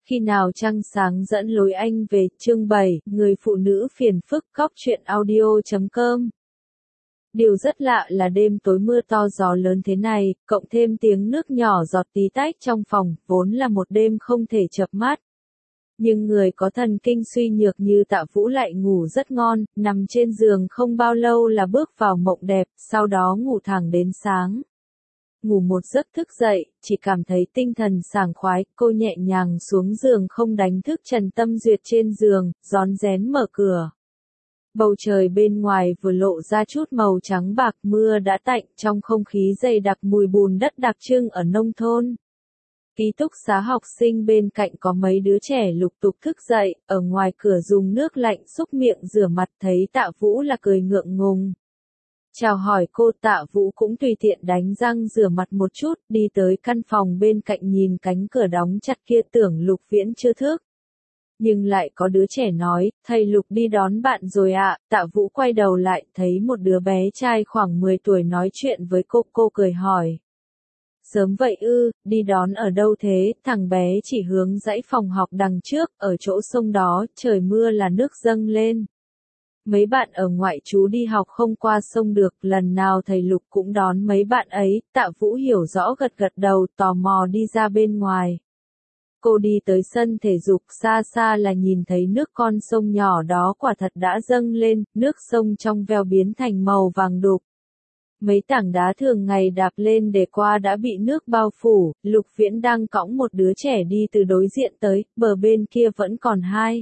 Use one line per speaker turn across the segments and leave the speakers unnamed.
Khi nào trăng sáng dẫn lối anh về, chương 7, người phụ nữ phiền phức, góc truyện audio.com. Điều rất lạ là đêm tối mưa to gió lớn thế này, cộng thêm tiếng nước nhỏ giọt tí tách trong phòng, vốn là một đêm không thể chợp mắt. Nhưng người có thần kinh suy nhược như Tạ Vũ lại ngủ rất ngon, nằm trên giường không bao lâu là bước vào mộng đẹp, sau đó ngủ thẳng đến sáng. Ngủ một giấc thức dậy, chỉ cảm thấy tinh thần sảng khoái, cô nhẹ nhàng xuống giường không đánh thức Trần Tâm Duyệt trên giường, rón rén mở cửa. Bầu trời bên ngoài vừa lộ ra chút màu trắng bạc, mưa đã tạnh, trong không khí dày đặc mùi bùn đất đặc trưng ở nông thôn. Ký túc xá học sinh bên cạnh có mấy đứa trẻ lục tục thức dậy, ở ngoài cửa dùng nước lạnh xúc miệng rửa mặt, thấy Tạ Vũ là cười ngượng ngùng. Chào hỏi cô, Tạ Vũ cũng tùy tiện đánh răng rửa mặt một chút, đi tới căn phòng bên cạnh nhìn cánh cửa đóng chặt kia, tưởng Lục Viễn chưa thức. Nhưng lại có đứa trẻ nói, thầy Lục đi đón bạn rồi ạ. Tạ Vũ quay đầu lại, thấy một đứa bé trai khoảng 10 tuổi nói chuyện với cô cười hỏi. Sớm vậy ư, đi đón ở đâu thế? Thằng bé chỉ hướng dãy phòng học đằng trước, ở chỗ sông đó, trời mưa là nước dâng lên. Mấy bạn ở ngoại trú đi học không qua sông được, lần nào thầy Lục cũng đón mấy bạn ấy. Tạ Vũ hiểu rõ gật gật đầu, tò mò đi ra bên ngoài. Cô đi tới sân thể dục, xa xa là nhìn thấy nước con sông nhỏ đó quả thật đã dâng lên, nước sông trong veo biến thành màu vàng đục. Mấy tảng đá thường ngày đạp lên để qua đã bị nước bao phủ. Lục Viễn đang cõng một đứa trẻ đi từ đối diện tới, bờ bên kia vẫn còn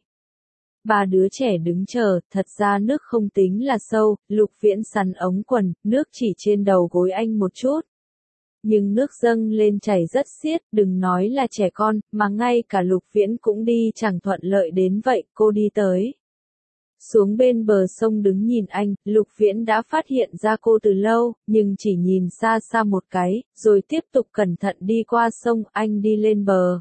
2-3 đứa trẻ đứng chờ, thật ra nước không tính là sâu. Lục Viễn sắn ống quần, nước chỉ trên đầu gối anh một chút. Nhưng nước dâng lên chảy rất xiết, đừng nói là trẻ con, mà ngay cả Lục Viễn cũng đi chẳng thuận lợi đến vậy. Cô đi tới xuống bên bờ sông đứng nhìn anh, Lục Viễn đã phát hiện ra cô từ lâu, nhưng chỉ nhìn xa xa một cái, rồi tiếp tục cẩn thận đi qua sông. Anh đi lên bờ,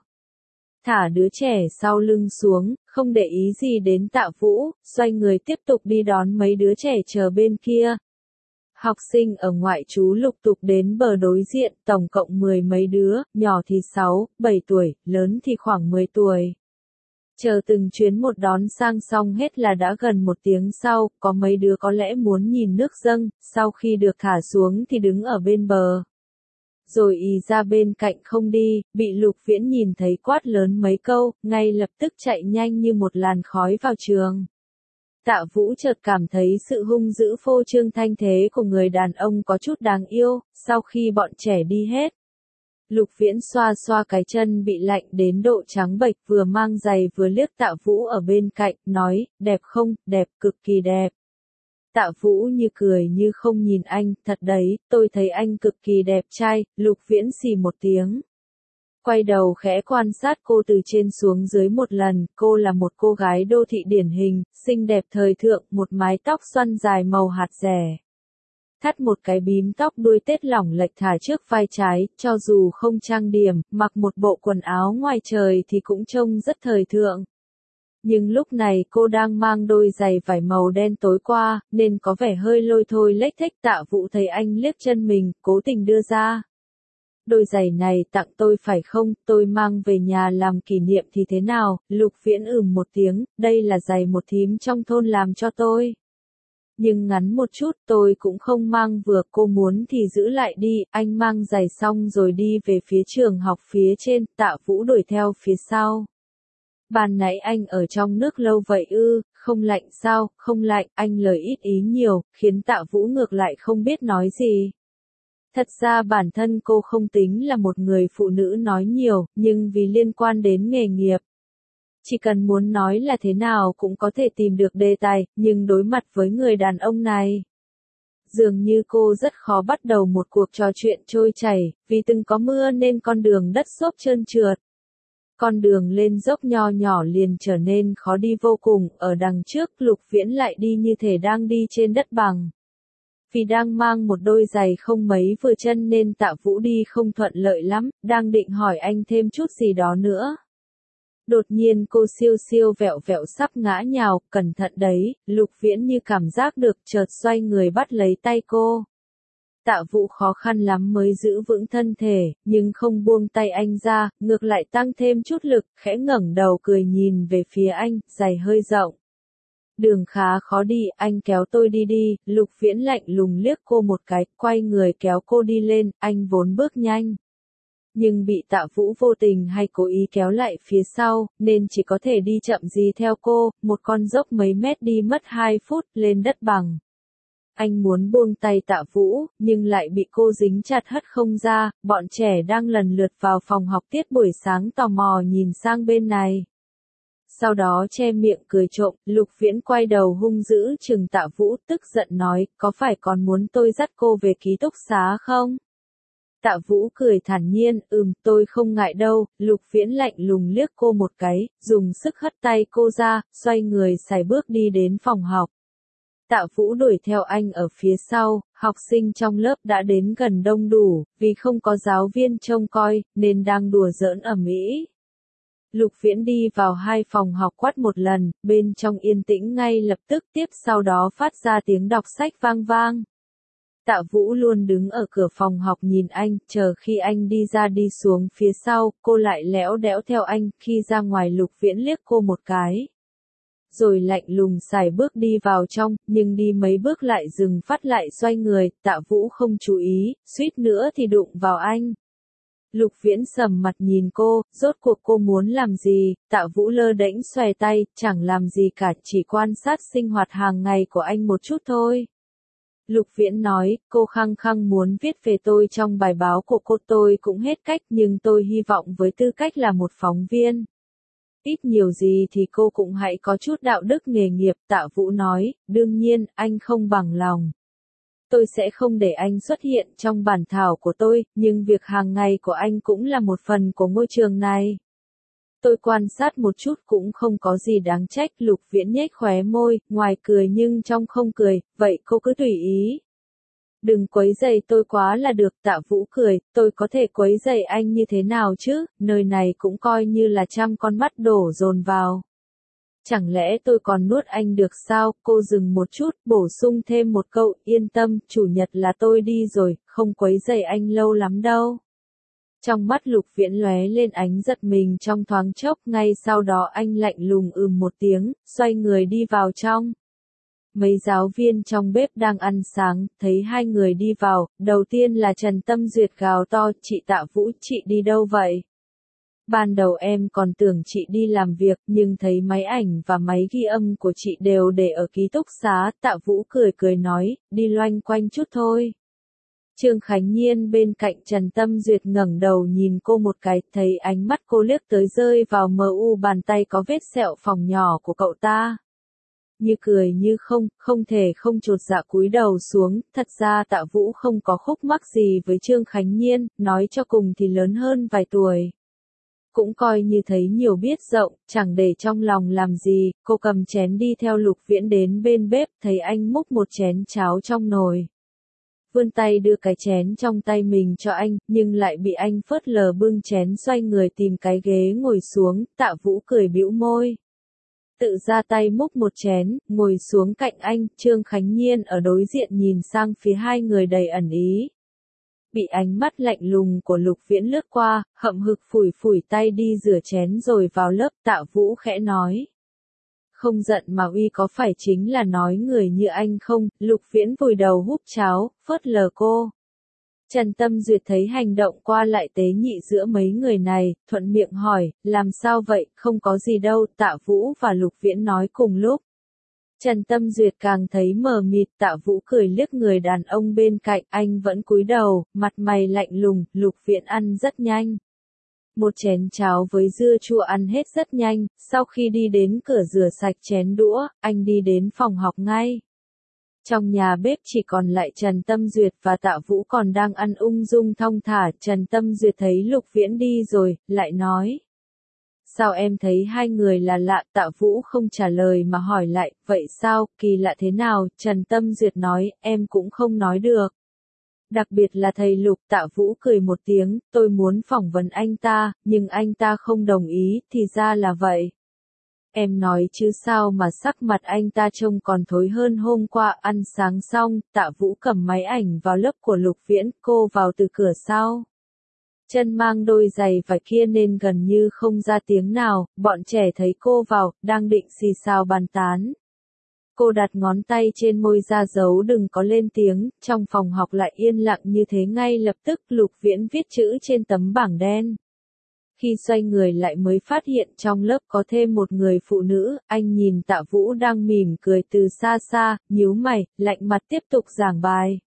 thả đứa trẻ sau lưng xuống, không để ý gì đến Tạ Vũ, xoay người tiếp tục đi đón mấy đứa trẻ chờ bên kia. Học sinh ở ngoại trú lục tục đến bờ đối diện, tổng cộng 10 mấy đứa, nhỏ thì 6-7 tuổi, lớn thì khoảng 10 tuổi. Chờ từng chuyến một đón sang xong hết là đã gần 1 tiếng sau, có mấy đứa có lẽ muốn nhìn nước dâng, sau khi được thả xuống thì đứng ở bên bờ. Rồi ý ra bên cạnh không đi, bị Lục Viễn nhìn thấy quát lớn mấy câu, ngay lập tức chạy nhanh như một làn khói vào trường. Tạ Vũ chợt cảm thấy sự hung dữ phô trương thanh thế của người đàn ông có chút đáng yêu. Sau khi bọn trẻ đi hết, Lục Viễn xoa xoa cái chân bị lạnh đến độ trắng bệch, vừa mang giày vừa liếc Tạ Vũ ở bên cạnh, nói, đẹp không? Đẹp, cực kỳ đẹp. Tạ Vũ như cười như không nhìn anh, thật đấy, tôi thấy anh cực kỳ đẹp trai. Lục Viễn xì một tiếng, quay đầu khẽ quan sát cô từ trên xuống dưới một lần. Cô là một cô gái đô thị điển hình, xinh đẹp thời thượng, một mái tóc xoăn dài màu hạt rẻ. Thắt một cái bím tóc đuôi tết lỏng lệch thả trước vai trái, cho dù không trang điểm, mặc một bộ quần áo ngoài trời thì cũng trông rất thời thượng. Nhưng lúc này cô đang mang đôi giày vải màu đen tối qua, nên có vẻ hơi lôi thôi lếch thếch. Tạ Vũ thấy anh liếc chân mình, cố tình đưa ra. Đôi giày này tặng tôi phải không, tôi mang về nhà làm kỷ niệm thì thế nào? Lục Viễn một tiếng, đây là giày một thím trong thôn làm cho tôi. Nhưng ngắn một chút, tôi cũng không mang vừa, cô muốn thì giữ lại đi. Anh mang giày xong rồi đi về phía trường học phía trên, Tạ Vũ đuổi theo phía sau. Ban nãy anh ở trong nước lâu vậy ư? Không lạnh sao? Không lạnh. Anh lời ít ý nhiều, khiến Tạ Vũ ngược lại không biết nói gì. Thật ra bản thân cô không tính là một người phụ nữ nói nhiều, nhưng vì liên quan đến nghề nghiệp, chỉ cần muốn nói là thế nào cũng có thể tìm được đề tài, nhưng đối mặt với người đàn ông này, dường như cô rất khó bắt đầu một cuộc trò chuyện trôi chảy. Vì từng có mưa nên con đường đất xốp trơn trượt. Con đường lên dốc nho nhỏ liền trở nên khó đi vô cùng, ở đằng trước Lục Viễn lại đi như thể đang đi trên đất bằng. Vì đang mang một đôi giày không mấy vừa chân nên Tạ Vũ đi không thuận lợi lắm, đang định hỏi anh thêm chút gì đó nữa. Đột nhiên cô siêu vẹo vẹo sắp ngã nhào, cẩn thận đấy. Lục Viễn như cảm giác được, chợt xoay người bắt lấy tay cô. Tạ Vũ khó khăn lắm mới giữ vững thân thể, nhưng không buông tay anh ra, ngược lại tăng thêm chút lực, khẽ ngẩng đầu cười nhìn về phía anh, giày hơi rộng. Đường khá khó đi, anh kéo tôi đi đi, Lục Viễn lạnh lùng liếc cô một cái, quay người kéo cô đi lên, anh vốn bước nhanh. Nhưng bị Tạ Vũ vô tình hay cố ý kéo lại phía sau, nên chỉ có thể đi chậm gì theo cô, một con dốc mấy mét đi mất 2 phút, lên đất bằng. Anh muốn buông tay Tạ Vũ, nhưng lại bị cô dính chặt hất không ra, bọn trẻ đang lần lượt vào phòng học tiết buổi sáng tò mò nhìn sang bên này. Sau đó che miệng cười trộm, Lục Viễn quay đầu hung dữ trừng Tạ Vũ, tức giận nói, có phải còn muốn tôi dắt cô về ký túc xá không? Tạ Vũ cười thản nhiên, tôi không ngại đâu, Lục Viễn lạnh lùng liếc cô một cái, dùng sức hất tay cô ra, xoay người sải bước đi đến phòng học. Tạ Vũ đuổi theo anh ở phía sau, học sinh trong lớp đã đến gần đông đủ, vì không có giáo viên trông coi, nên đang đùa giỡn ầm ĩ. Lục Viễn đi vào 2 phòng học quát một lần, bên trong yên tĩnh ngay lập tức tiếp sau đó phát ra tiếng đọc sách vang vang. Tạ Vũ luôn đứng ở cửa phòng học nhìn anh, chờ khi anh đi ra đi xuống phía sau, cô lại lẽo đẽo theo anh, khi ra ngoài Lục Viễn liếc cô một cái. Rồi lạnh lùng sải bước đi vào trong, nhưng đi mấy bước lại dừng phát lại xoay người, Tạ Vũ không chú ý, suýt nữa thì đụng vào anh. Lục Viễn sầm mặt nhìn cô, rốt cuộc cô muốn làm gì, Tạ Vũ lơ đễnh xòe tay, chẳng làm gì cả, chỉ quan sát sinh hoạt hàng ngày của anh một chút thôi. Lục Viễn nói, cô khăng khăng muốn viết về tôi trong bài báo của cô, tôi cũng hết cách, nhưng tôi hy vọng với tư cách là một phóng viên. Ít nhiều gì thì cô cũng hãy có chút đạo đức nghề nghiệp, Tạ Vũ nói, đương nhiên, anh không bằng lòng. Tôi sẽ không để anh xuất hiện trong bản thảo của tôi, nhưng việc hàng ngày của anh cũng là một phần của ngôi trường này. Tôi quan sát một chút cũng không có gì đáng trách, Lục Viễn nhếch khóe môi, ngoài cười nhưng trong không cười, vậy cô cứ tùy ý. Đừng quấy rầy tôi quá là được, Tạ Vũ cười, tôi có thể quấy rầy anh như thế nào chứ, nơi này cũng coi như là trăm con mắt đổ dồn vào. Chẳng lẽ tôi còn nuốt anh được sao, cô dừng một chút, bổ sung thêm một câu, yên tâm, chủ nhật là tôi đi rồi, không quấy rầy anh lâu lắm đâu. Trong mắt Lục Viễn lóe lên ánh giật mình trong thoáng chốc, ngay sau đó anh lạnh lùng một tiếng, xoay người đi vào trong. Mấy giáo viên trong bếp đang ăn sáng, thấy hai người đi vào, đầu tiên là Trần Tâm Duyệt gào to, chị Tạ Vũ, chị đi đâu vậy? Ban đầu em còn tưởng chị đi làm việc, nhưng thấy máy ảnh và máy ghi âm của chị đều để ở ký túc xá, Tạ Vũ cười cười nói, đi loanh quanh chút thôi. Trương Khánh Nhiên bên cạnh Trần Tâm Duyệt ngẩng đầu nhìn cô một cái, thấy ánh mắt cô liếc tới rơi vào bàn tay có vết sẹo phỏng nhỏ của cậu ta. Như cười như không thể không chột dạ cúi đầu xuống, thật ra Tạ Vũ không có khúc mắc gì với Trương Khánh Nhiên, nói cho cùng thì lớn hơn vài tuổi. Cũng coi như thấy nhiều biết rộng, chẳng để trong lòng làm gì, cô cầm chén đi theo Lục Viễn đến bên bếp, thấy anh múc một chén cháo trong nồi. Vươn tay đưa cái chén trong tay mình cho anh, nhưng lại bị anh phớt lờ bưng chén xoay người tìm cái ghế ngồi xuống, Tạ Vũ cười bĩu môi. Tự ra tay múc một chén, ngồi xuống cạnh anh, Trương Khánh Nhiên ở đối diện nhìn sang phía hai người đầy ẩn ý. Bị ánh mắt lạnh lùng của Lục Viễn lướt qua, hậm hực phủi phủi tay đi rửa chén rồi vào lớp, Tạ Vũ khẽ nói. Không giận mà uy có phải chính là nói người như anh không, Lục Viễn vùi đầu húp cháo, phớt lờ cô. Trần Tâm Duyệt thấy hành động qua lại tế nhị giữa mấy người này, thuận miệng hỏi, làm sao vậy, không có gì đâu, Tạ Vũ và Lục Viễn nói cùng lúc. Trần Tâm Duyệt càng thấy mờ mịt, Tạ Vũ cười liếc người đàn ông bên cạnh, anh vẫn cúi đầu, mặt mày lạnh lùng, Lục Viễn ăn rất nhanh. Một chén cháo với dưa chua ăn hết rất nhanh, sau khi đi đến cửa rửa sạch chén đũa, anh đi đến phòng học ngay. Trong nhà bếp chỉ còn lại Trần Tâm Duyệt và Tạ Vũ còn đang ăn ung dung thong thả, Trần Tâm Duyệt thấy Lục Viễn đi rồi, lại nói. Sao em thấy hai người là lạ, Tạ Vũ không trả lời mà hỏi lại, vậy sao, kỳ lạ thế nào, Trần Tâm Duyệt nói, em cũng không nói được. Đặc biệt là thầy Lục, Tạ Vũ cười một tiếng, tôi muốn phỏng vấn anh ta, nhưng anh ta không đồng ý, thì ra là vậy. Em nói chứ sao mà sắc mặt anh ta trông còn thối hơn hôm qua. Ăn sáng xong, Tạ Vũ cầm máy ảnh vào lớp của Lục Viễn, cô vào từ cửa sau. Chân mang đôi giày vải kia nên gần như không ra tiếng nào, bọn trẻ thấy cô vào, đang định xì xào bàn tán. Cô đặt ngón tay trên môi ra dấu đừng có lên tiếng, trong phòng học lại yên lặng như thế ngay lập tức Lục Viễn viết chữ trên tấm bảng đen. Khi xoay người lại mới phát hiện trong lớp có thêm một người phụ nữ, anh nhìn Tạ Vũ đang mỉm cười từ xa xa, nhíu mày, lạnh mặt tiếp tục giảng bài.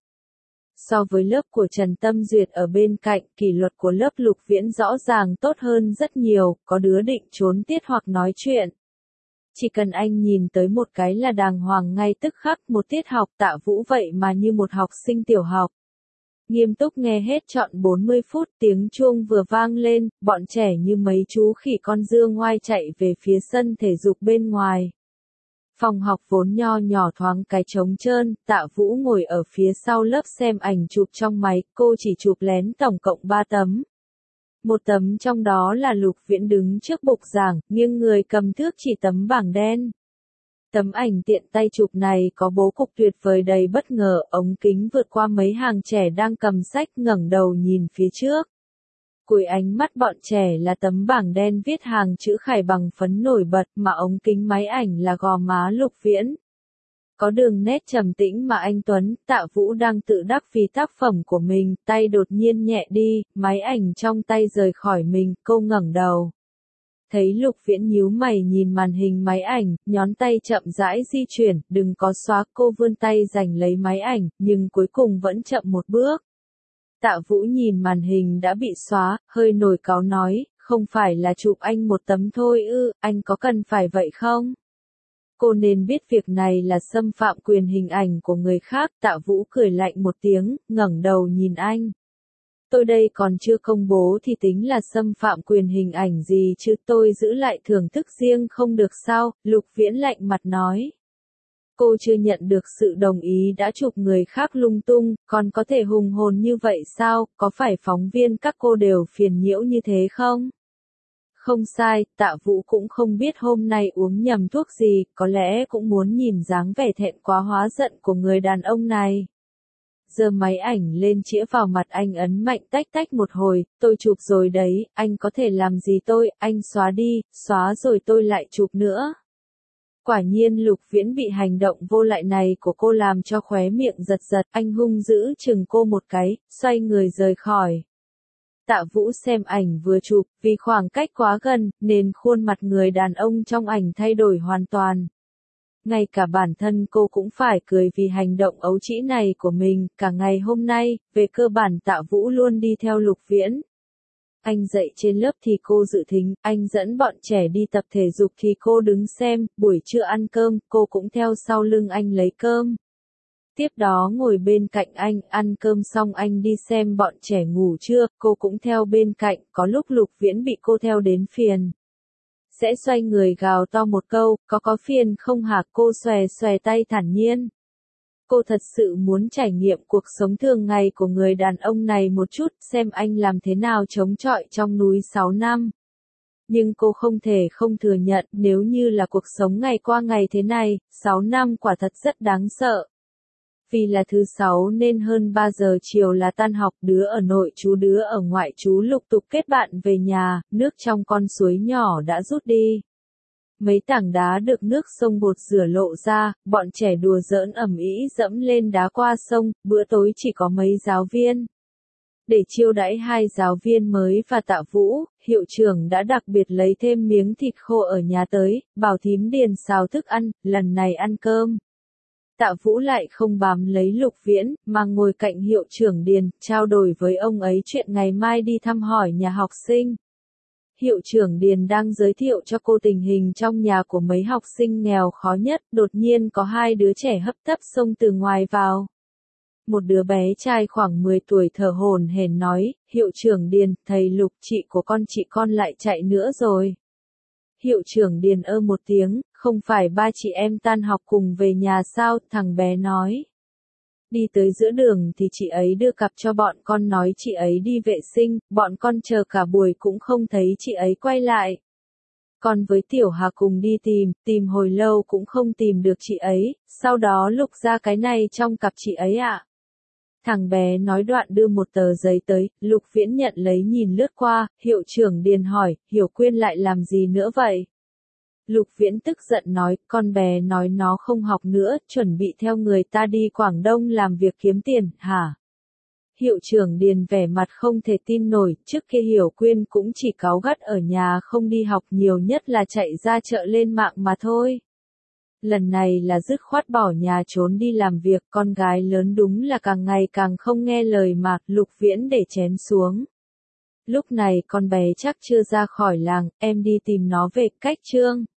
So với lớp của Trần Tâm Duyệt ở bên cạnh, kỷ luật của lớp Lục Viễn rõ ràng tốt hơn rất nhiều, có đứa định trốn tiết hoặc nói chuyện. Chỉ cần anh nhìn tới một cái là đàng hoàng ngay tức khắc một tiết học Tạ Vũ vậy mà như một học sinh tiểu học. Nghiêm túc nghe hết trọn 40 phút tiếng chuông vừa vang lên, bọn trẻ như mấy chú khỉ con dưa ngoai chạy về phía sân thể dục bên ngoài. Phòng học vốn nho nhỏ thoáng cái trống trơn, Tạ Vũ ngồi ở phía sau lớp xem ảnh chụp trong máy, cô chỉ chụp lén tổng cộng 3 tấm. Một tấm trong đó là Lục Viễn đứng trước bục giảng, nghiêng người cầm thước chỉ tấm bảng đen. Tấm ảnh tiện tay chụp này có bố cục tuyệt vời đầy bất ngờ, ống kính vượt qua mấy hàng trẻ đang cầm sách ngẩng đầu nhìn phía trước. Cuối ánh mắt bọn trẻ là tấm bảng đen viết hàng chữ khải bằng phấn nổi bật mà ống kính máy ảnh là gò má Lục Viễn. Có đường nét trầm tĩnh mà anh Tuấn, Tạ Vũ đang tự đắc vì tác phẩm của mình, tay đột nhiên nhẹ đi, máy ảnh trong tay rời khỏi mình, cô ngẩng đầu. Thấy Lục Viễn nhíu mày nhìn màn hình máy ảnh, nhón tay chậm rãi di chuyển, đừng có xóa, cô vươn tay giành lấy máy ảnh, nhưng cuối cùng vẫn chậm một bước. Tạ Vũ nhìn màn hình đã bị xóa, hơi nổi cáu nói, không phải là chụp anh một tấm thôi ư, anh có cần phải vậy không? Cô nên biết việc này là xâm phạm quyền hình ảnh của người khác, Tạ Vũ cười lạnh một tiếng, ngẩng đầu nhìn anh. Tôi đây còn chưa công bố thì tính là xâm phạm quyền hình ảnh gì chứ, tôi giữ lại thưởng thức riêng không được sao, Lục Viễn lạnh mặt nói. Cô chưa nhận được sự đồng ý đã chụp người khác lung tung, còn có thể hùng hồn như vậy sao, có phải phóng viên các cô đều phiền nhiễu như thế không? Không sai, Tạ Vũ cũng không biết hôm nay uống nhầm thuốc gì, có lẽ cũng muốn nhìn dáng vẻ thẹn quá hóa giận của người đàn ông này. Giơ máy ảnh lên chĩa vào mặt anh ấn mạnh tách tách một hồi, tôi chụp rồi đấy, anh có thể làm gì tôi, anh xóa đi, xóa rồi tôi lại chụp nữa. Quả nhiên Lục Viễn bị hành động vô lại này của cô làm cho khóe miệng giật giật, anh hung dữ chừng cô một cái, xoay người rời khỏi. Tạ Vũ xem ảnh vừa chụp, vì khoảng cách quá gần, nên khuôn mặt người đàn ông trong ảnh thay đổi hoàn toàn. Ngay cả bản thân cô cũng phải cười vì hành động ấu trĩ này của mình, cả ngày hôm nay, về cơ bản Tạ Vũ luôn đi theo Lục Viễn. Anh dạy trên lớp thì cô dự thính, anh dẫn bọn trẻ đi tập thể dục thì cô đứng xem, buổi trưa ăn cơm, cô cũng theo sau lưng anh lấy cơm. Tiếp đó ngồi bên cạnh anh, ăn cơm xong anh đi xem bọn trẻ ngủ trưa, cô cũng theo bên cạnh, có lúc Lục Viễn bị cô theo đến phiền. Sẽ xoay người gào to một câu, có phiền không hả, cô xòe xòe tay thản nhiên. Cô thật sự muốn trải nghiệm cuộc sống thường ngày của người đàn ông này một chút, xem anh làm thế nào chống chọi trong núi 6 năm. Nhưng cô không thể không thừa nhận, nếu như là cuộc sống ngày qua ngày thế này, 6 năm quả thật rất đáng sợ. Vì là thứ 6 nên hơn 3 giờ chiều là tan học, đứa ở nội trú đứa ở ngoại trú lục tục kết bạn về nhà, nước trong con suối nhỏ đã rút đi. Mấy tảng đá được nước sông bột rửa lộ ra, bọn trẻ đùa giỡn ầm ĩ dẫm lên đá qua sông, bữa tối chỉ có mấy giáo viên. Để chiêu đãi hai giáo viên mới và Tạ Vũ, hiệu trưởng đã đặc biệt lấy thêm miếng thịt khô ở nhà tới, bảo thím Điền xào thức ăn, lần này ăn cơm. Tạ Vũ lại không bám lấy Lục Viễn, mà ngồi cạnh hiệu trưởng Điền, trao đổi với ông ấy chuyện ngày mai đi thăm hỏi nhà học sinh. Hiệu trưởng Điền đang giới thiệu cho cô tình hình trong nhà của mấy học sinh nghèo khó nhất, đột nhiên có hai đứa trẻ hấp tấp xông từ ngoài vào. Một đứa bé trai khoảng 10 tuổi thở hổn hển nói, hiệu trưởng Điền, thầy Lục chị của con lại chạy nữa rồi. Hiệu trưởng Điền ơ một tiếng, không phải ba chị em tan học cùng về nhà sao, thằng bé nói. Đi tới giữa đường thì chị ấy đưa cặp cho bọn con nói chị ấy đi vệ sinh, bọn con chờ cả buổi cũng không thấy chị ấy quay lại. Con với Tiểu Hà cùng đi tìm hồi lâu cũng không tìm được chị ấy, sau đó lục ra cái này trong cặp chị ấy ạ. Thằng bé nói đoạn đưa một tờ giấy tới, Lục Viễn nhận lấy nhìn lướt qua, hiệu trưởng Điền hỏi, Hiểu Quyên lại làm gì nữa vậy? Lục Viễn tức giận nói, con bé nói nó không học nữa, chuẩn bị theo người ta đi Quảng Đông làm việc kiếm tiền, hả? Hiệu trưởng Điền vẻ mặt không thể tin nổi, trước kia Hiểu Quyên cũng chỉ cáu gắt ở nhà không đi học, nhiều nhất là chạy ra chợ lên mạng mà thôi. Lần này là dứt khoát bỏ nhà trốn đi làm việc, con gái lớn đúng là càng ngày càng không nghe lời mà, Lục Viễn để chén xuống. Lúc này con bé chắc chưa ra khỏi làng, em đi tìm nó về, cách Trương.